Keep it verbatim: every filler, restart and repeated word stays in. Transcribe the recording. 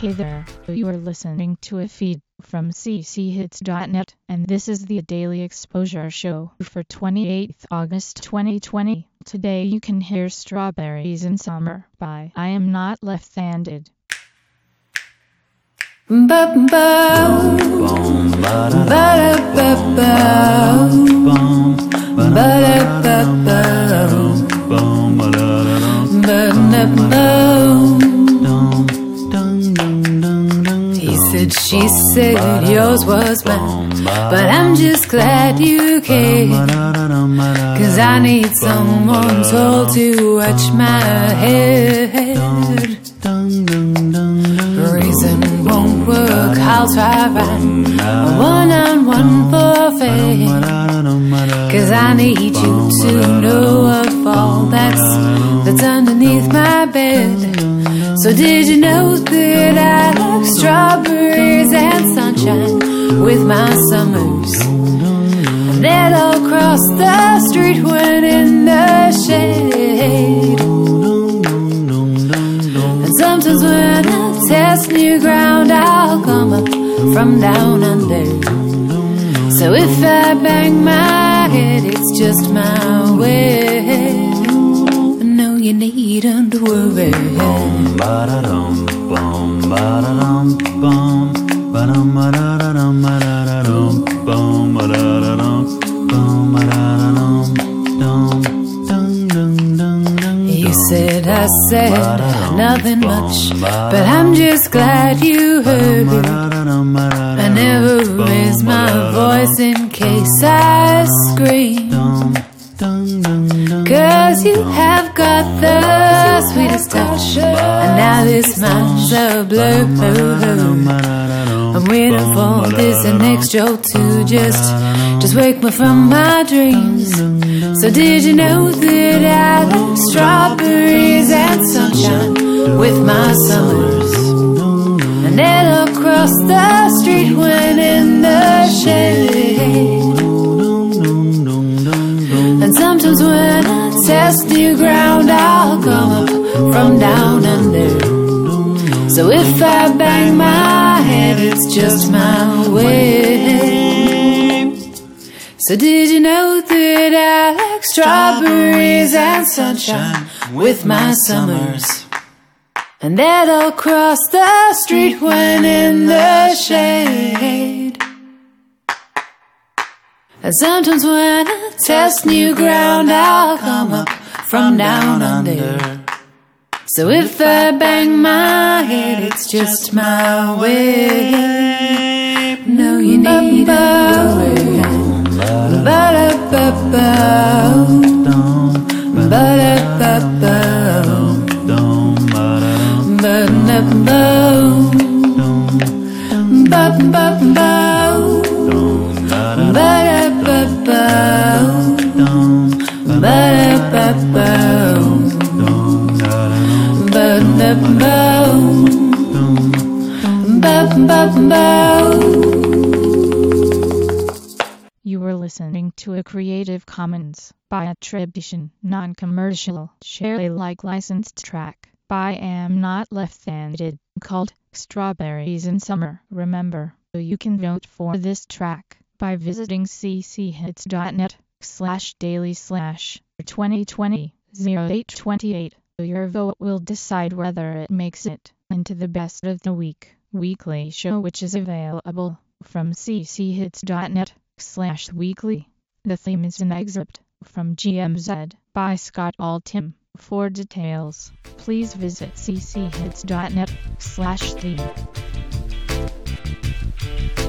Hey there, you are listening to a feed from c c hits dot net, and this is the Daily Exposure Show for twenty-eighth August twenty twenty. Today you can hear Strawberries in Summer by I Am Not Left-Handed. He said, she said, yours was mine, but I'm just glad you came, 'cause I need someone tall to watch my head. Reason won't work, I'll try right, a one-on-one buffet, 'cause I need you to know of all that's, that's underneath my bed. So did you know that I like strawberries and sunshine with my summers? And then I'll cross the street when in the shade. And sometimes when I test new ground, I'll come up from down under. So if I bang my head, it's just my way. No, you needn't worry. Ba-da-dum, bum, ba-da-dum, bum, ba-dum, ba-da-da-dum, ba-da-da-dum, bum, ba-da-da-dum, bum, ba-da-da-dum, dum, dum, dum, dum, dum. He said, I said nothing much, but I'm just glad you heard. I never raise my voice in case I scream, 'cause you have got the sweetest touch, and now this mind's a blur. I'm waiting for this next jolt to just, just wake me from my dreams. So did you know that I like strawberries and sunshine with my summers? And then across the street when in the shade. And sometimes when I test new ground, I'll come up from down under. So if I bang my head, it's just my way. So did you know that I like strawberries and sunshine with my summers? And that I'll cross the street when in the shade. And sometimes when I test new ground, I'll come up from down under. So if I bang my head, it's just my way. No, you needn't worry. Ba-da-ba-ba, ba-da-ba-ba, ba-da-ba, ba-ba-ba, ba-da-ba-ba, ba-da-ba-ba, ba-da-ba-ba. You were listening to a Creative Commons by attribution, non-commercial, share Alike licensed track by I Am Not Left-Handed called Strawberries in Summer. Remember, you can vote for this track by visiting c c hits dot net slash daily slash twenty twenty oh eight twenty-eight. Your vote will decide whether it makes it into the best of the week weekly show, which is available from c c hits dot net slash weekly. The theme is an excerpt from G M Z by Scott Altham. For details, please visit c c hits dot net slash theme.